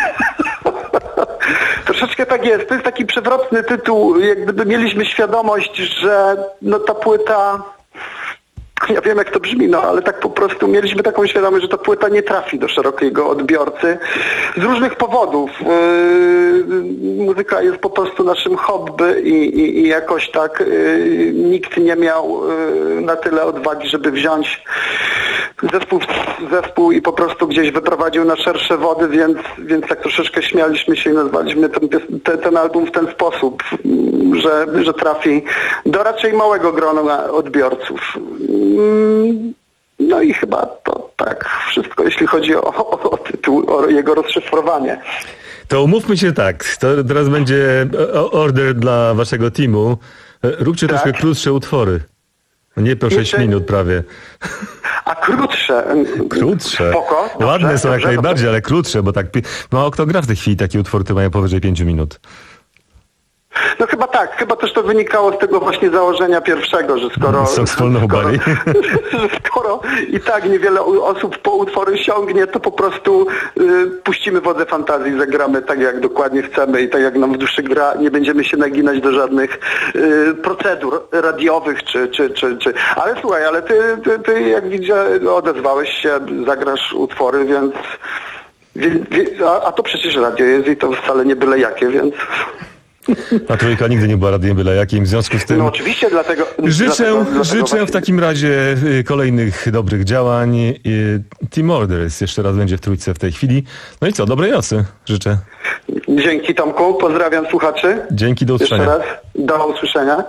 Troszeczkę tak jest. To jest taki przewrotny tytuł. Jak gdyby mieliśmy świadomość, że no ta płyta, ja wiem jak to brzmi, no ale tak po prostu mieliśmy taką świadomość, że ta płyta nie trafi do szerokiego odbiorcy z różnych powodów. Yy, muzyka jest po prostu naszym hobby i, i, i jakoś tak yy, nikt nie miał yy, na tyle odwagi, żeby wziąć zespół, zespół i po prostu gdzieś wyprowadził na szersze wody, więc, więc tak troszeczkę śmialiśmy się i nazwaliśmy ten, pies- te, ten album w ten sposób, że, że trafi do raczej małego grona odbiorców. Mm, No i chyba to tak wszystko, jeśli chodzi o, o, o tytuł, o jego rozszyfrowanie. To umówmy się tak, to teraz będzie o- order dla waszego teamu. E, Róbcie Tak. troszkę krótsze utwory. Nie po sześć Jeszcze- minut prawie. A krótsze. Krótsze. Spoko, dobrze, Ładne są jak dobrze, najbardziej, dobrze. ale krótsze, bo tak pi- mało kto gra w tej chwili takie utwory, które mają powyżej pięciu minut. No chyba tak, chyba też to wynikało z tego właśnie założenia pierwszego, że skoro... Songs for Nobody. że skoro i tak niewiele u- osób po utwory sięgnie, to po prostu y, puścimy wodze fantazji, zagramy tak jak dokładnie chcemy i tak jak nam w duszy gra, nie będziemy się naginać do żadnych y, procedur radiowych czy, czy, czy, czy... Ale słuchaj, ale ty, ty, ty jak widzę odezwałeś się, zagrasz utwory, więc... wie- wie- A, a to przecież radio jest i to wcale nie byle jakie, więc... A trójka nigdy nie była radiem byle jakim, w związku z tym... No oczywiście, dlatego... Życzę, dlatego, dlatego życzę właśnie- w takim razie y, kolejnych dobrych działań. Y, Team Orders jeszcze raz będzie w trójce w tej chwili. No i co, dobrej nocy życzę. Dzięki Tomku, pozdrawiam słuchaczy. Dzięki, do usłyszenia. Jeszcze raz, do usłyszenia.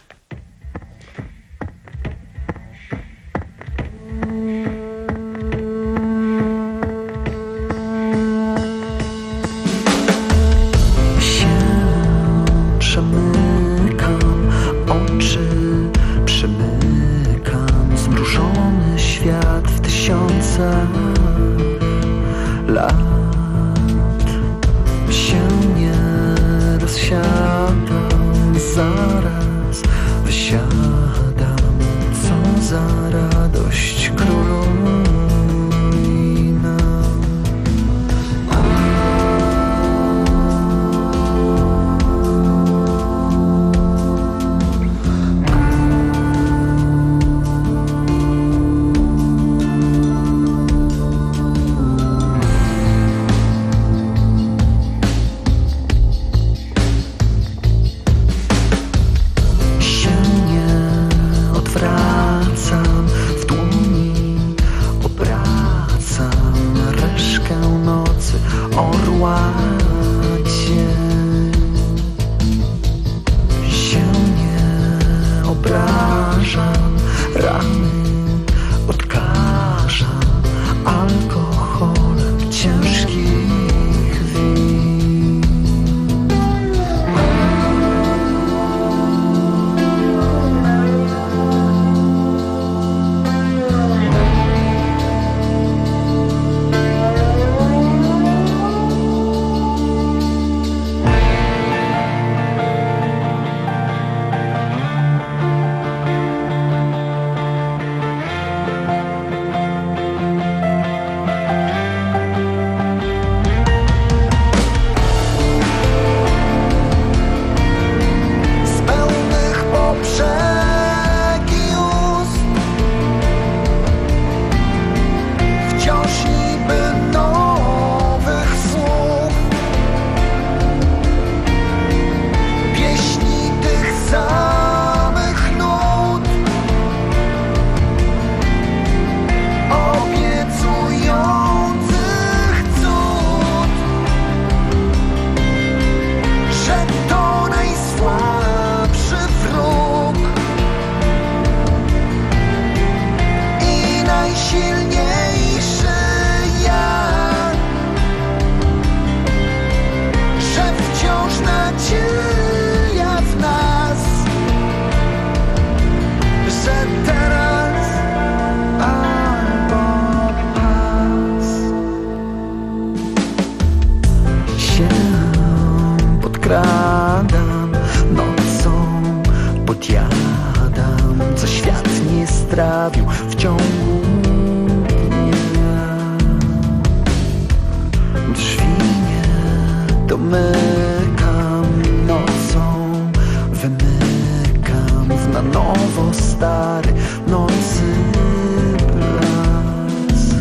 Przemykam oczy, przemykam zmrużony świat w tysiące lat. Się nie rozsiadam, zaraz wysiadam. Co za radość króluje nam. Podkradam, nocą podjadam, co świat nie strawił w ciągu dnia. Drzwi nie domykam, nocą wymykam w na nowo stary nocy blask.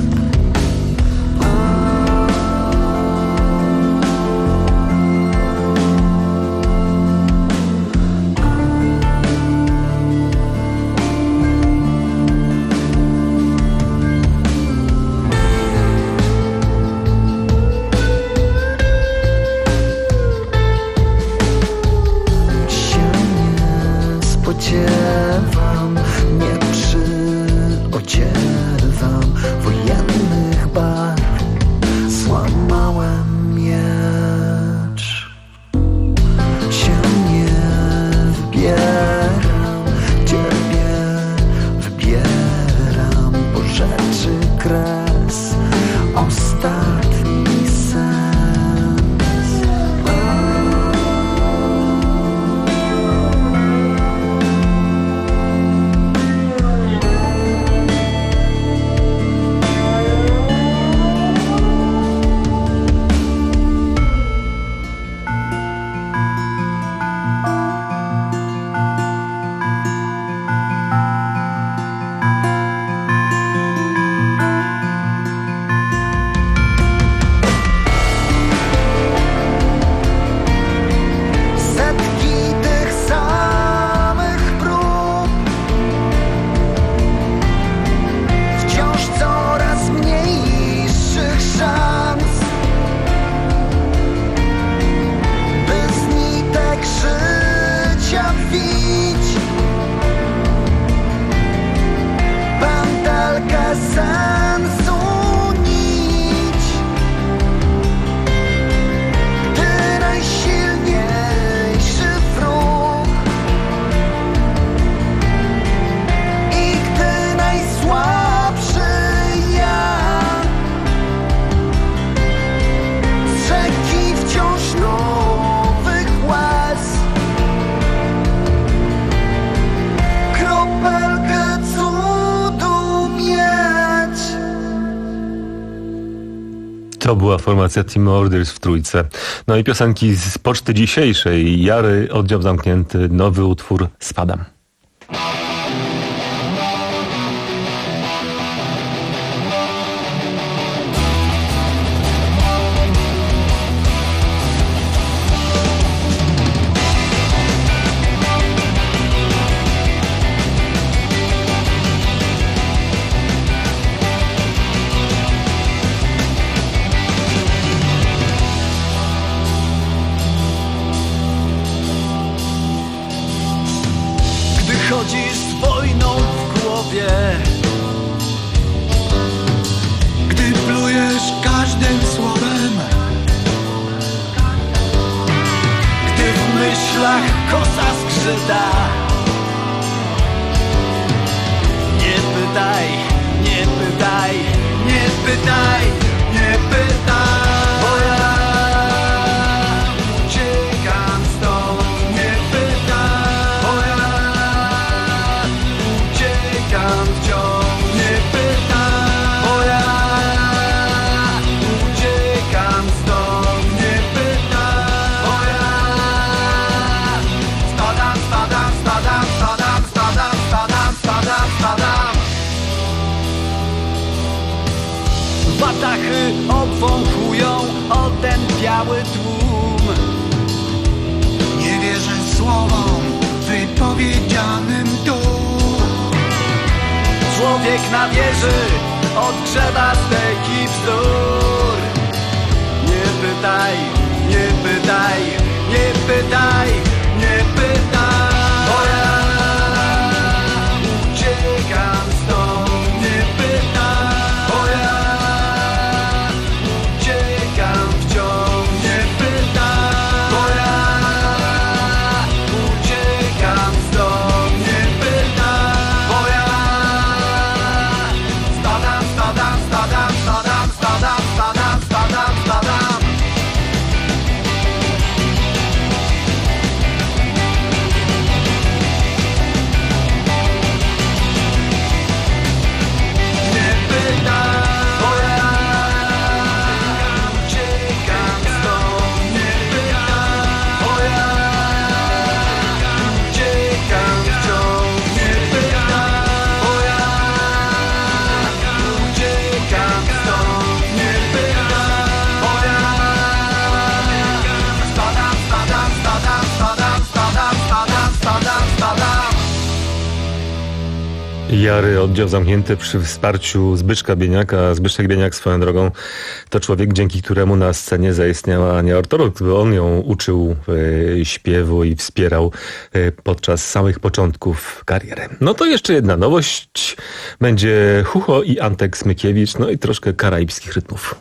To była formacja Team Orders w trójce. No i piosenki z poczty dzisiejszej. Jary, oddział zamknięty, nowy utwór Spadam. Chodzisz z wojną w głowie, gdy plujesz każdym słowem, gdy w myślach kosa skrzyta. Nie pytaj, nie pytaj, nie pytaj, nie pytaj. Watachy obwąchują otępiały tłum. Nie wierzę słowom wypowiedzianym tu. Człowiek na wieży odgrzewa steki bzdur. Nie pytaj, nie pytaj, nie pytaj, nie pytaj. Bo ja uciekam stąd, nie pytaj. Bo ja uciekam wciąż, nie pytaj. Bo ja uciekam stąd, nie pytaj. Bo ja spadam, spadam, spadam, spadam, spadam, spadam, spadam, spadam. Jary, oddział zamknięty przy wsparciu Zbyszka Bieniaka. Zbyszek Bieniak swoją drogą to człowiek, dzięki któremu na scenie zaistniała Ania Ortorok, bo on ją uczył e, śpiewu i wspierał e, podczas samych początków kariery. No to jeszcze jedna nowość. Będzie Hucho i Antek Smykiewicz, no i troszkę karaibskich rytmów.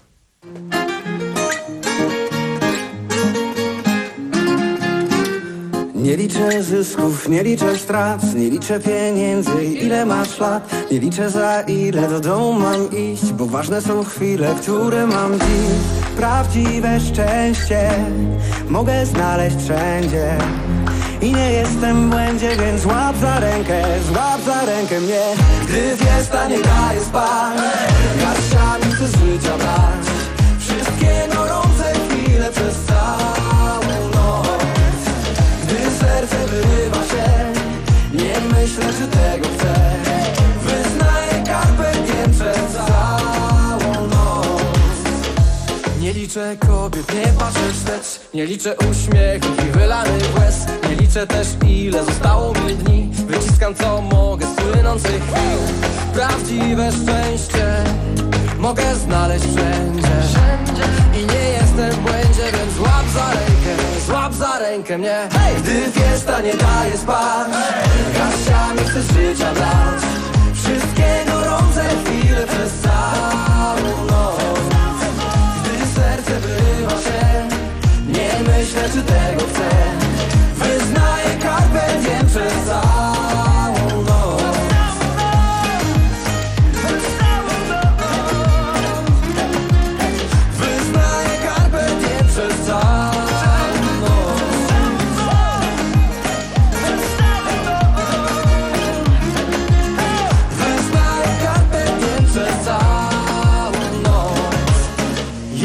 Nie liczę zysków, nie liczę strat, nie liczę pieniędzy, ile masz lat. Nie liczę za ile do domu mam iść, bo ważne są chwile, które mam dziś. Prawdziwe szczęście mogę znaleźć wszędzie i nie jestem w błędzie, więc złap za rękę, złap za rękę mnie. Gdy fiesta nie daje spać, garściami chcę z życia brać wszystkie gorące chwile przez całą noc. Serce wyrywa się, nie myślę, czy tego chcę. Wyznaję carpe diem przez całą noc. Nie liczę kobiet, nie patrzę wstecz, nie liczę uśmiechów i wylanych łez. Nie liczę też, ile zostało mi dni. Wyciskam co mogę z płynących chwil. Prawdziwe szczęście mogę znaleźć wszędzie i nie jestem w błędzie, więc złap za rękę, złap za rękę mnie. Hej! Gdy fiesta nie daje spać, garściami chcę z życia brać wszystkie gorące chwile przez całą noc. Gdy serce wyrywa się, nie myślę, czy tego chcę. Wyznaję carpe diem przez całą noc.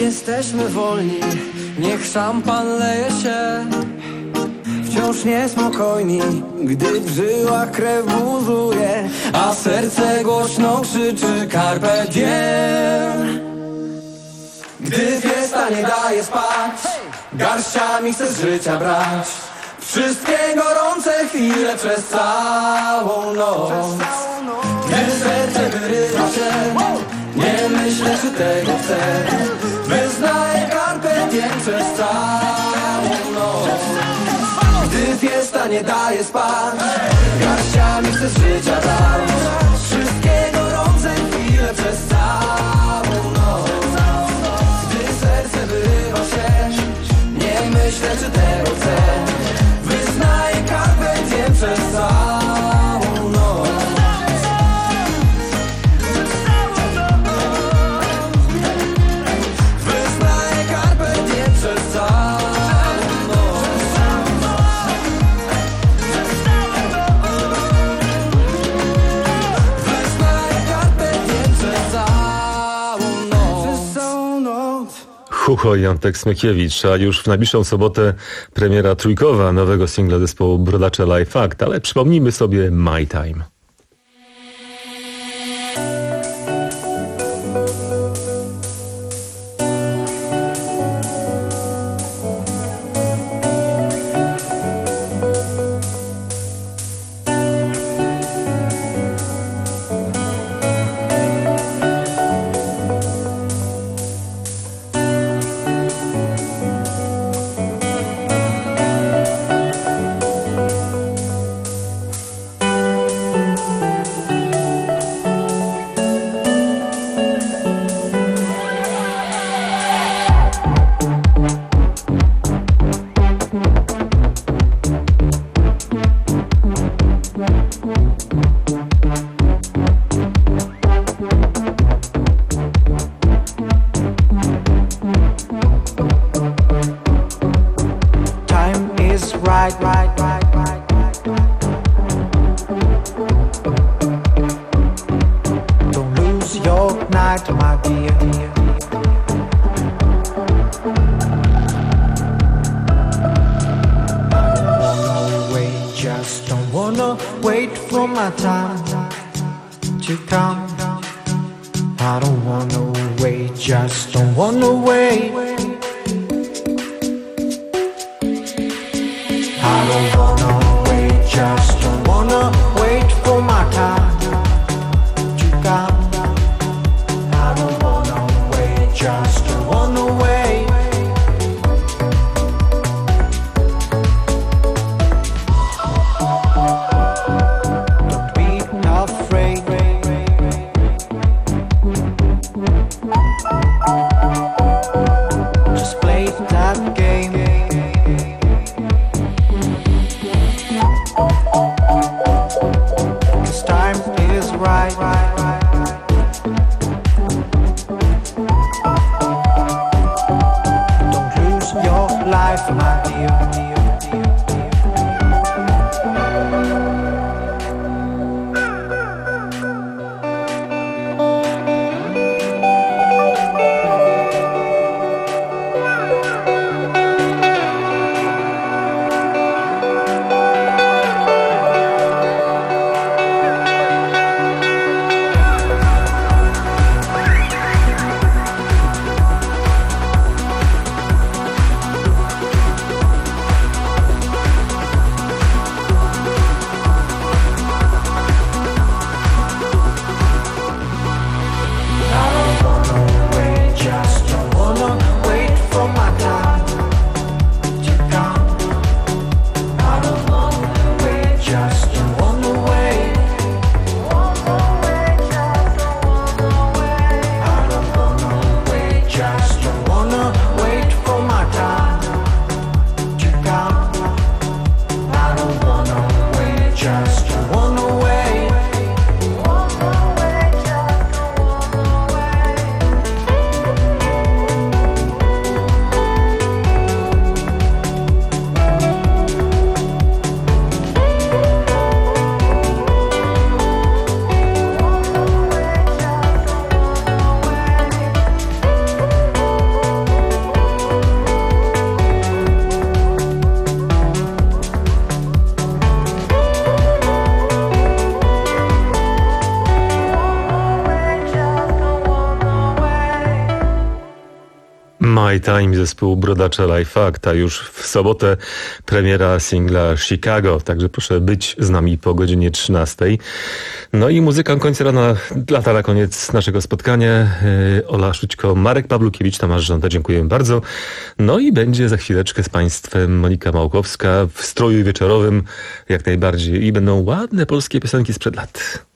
jesteśmy wolni, niech szampan leje się. Wciąż niespokojni, gdy w żyłach krew buzuje, a serce głośno krzyczy carpe diem. Gdy fiesta nie daje spać, garściami chcę z życia brać wszystkie gorące chwile przez całą noc. Gdy serce wyrywa się, nie myślę, czy tego chcę, wyznaję carpe diem przez całą noc. Gdy fiesta nie daje spać, garściami chcę z życia brać wszystkie gorące chwile przez całą noc. Gdy serce wyrywa się, nie myślę, czy tego chcę, wyznaję carpe diem przez całą noc. Wyznaję carpe diem przez całą noc. Wyznaję carpe diem przez całą noc. Przez całą noc. Hucho i Antek Smykiewicz, a już w najbliższą sobotę premiera trójkowa nowego singla zespołu Brodacze Life Act, ale przypomnijmy sobie My Time. right, right, right, right. Don't lose your night, my dear. Just don't wanna wait for my time to come. I don't wanna wait, just don't wanna wait. I don't wanna wait, just don't wanna wait for my time to come. I don't wanna wait, just don't wanna wait. Don't be afraid. Just play that game. Cause time is right. Don't lose your life, my dear. My Time, zespół Brodacza Life Act, a już w sobotę premiera singla Chicago, także proszę być z nami po godzinie trzynastej. No i muzyka końca rana, lata na koniec naszego spotkania. Yy, Ola Szućko, Marek Pawlukiewicz, Tomasz Żąda, dziękuję bardzo. No i będzie za chwileczkę z Państwem Monika Małkowska w stroju wieczorowym, jak najbardziej. I będą ładne polskie piosenki sprzed lat.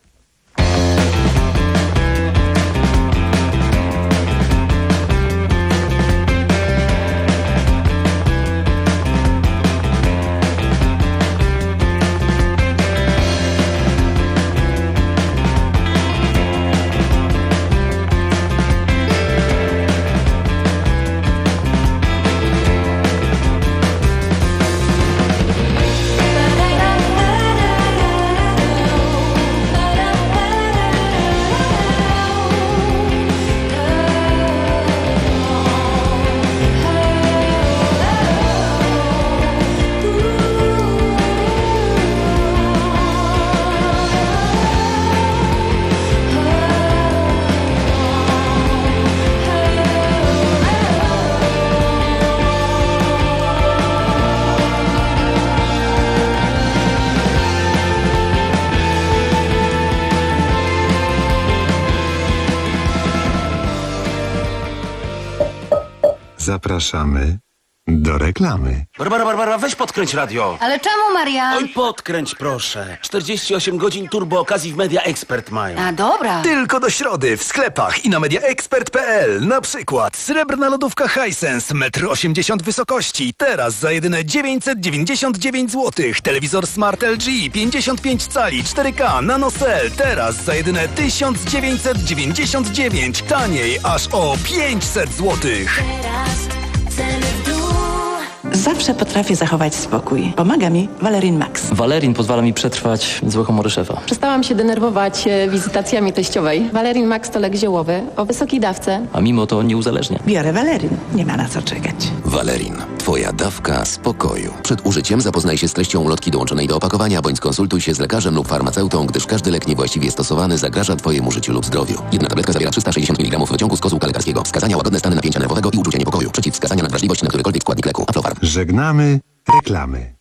Zapraszamy do reklamy. Barbara, Barbara, weź podkręć radio. Ale czemu, Marian? Oj, podkręć proszę. czterdzieści osiem godzin turbo okazji w Media Expert mają. A dobra. Tylko do środy w sklepach i na media expert kropka p l. Na przykład srebrna lodówka Hisense, metr osiemdziesiąt wysokości. Teraz za jedyne dziewięćset dziewięćdziesiąt dziewięć złotych. Telewizor Smart L G pięćdziesiąt pięć cali cztery K NanoCell. Teraz za jedyne tysiąc dziewięćset dziewięćdziesiąt dziewięć. Taniej aż o pięćset złotych. Zawsze potrafię zachować spokój. Pomaga mi Valerin Max. Valerin pozwala mi przetrwać złe humory szefa. Przestałam się denerwować e, wizytacjami teściowej. Valerin Max to lek ziołowy o wysokiej dawce. A mimo to nie uzależnia. Biorę Valerin. Nie ma na co czekać. Valerin. Twoja dawka spokoju. Przed użyciem zapoznaj się z treścią ulotki dołączonej do opakowania, bądź skonsultuj się z lekarzem lub farmaceutą, gdyż każdy lek niewłaściwie stosowany zagraża Twojemu życiu lub zdrowiu. Jedna tabletka zawiera trzysta sześćdziesiąt miligramów wyciągu z kozłka lekarskiego. Wskazania: łagodne stany napięcia nerwowego i uczucia niepokoju. Przeciwwskazania: nadwrażliwość na którykolwiek składnik leku. Aflofarm. Żegnamy reklamy.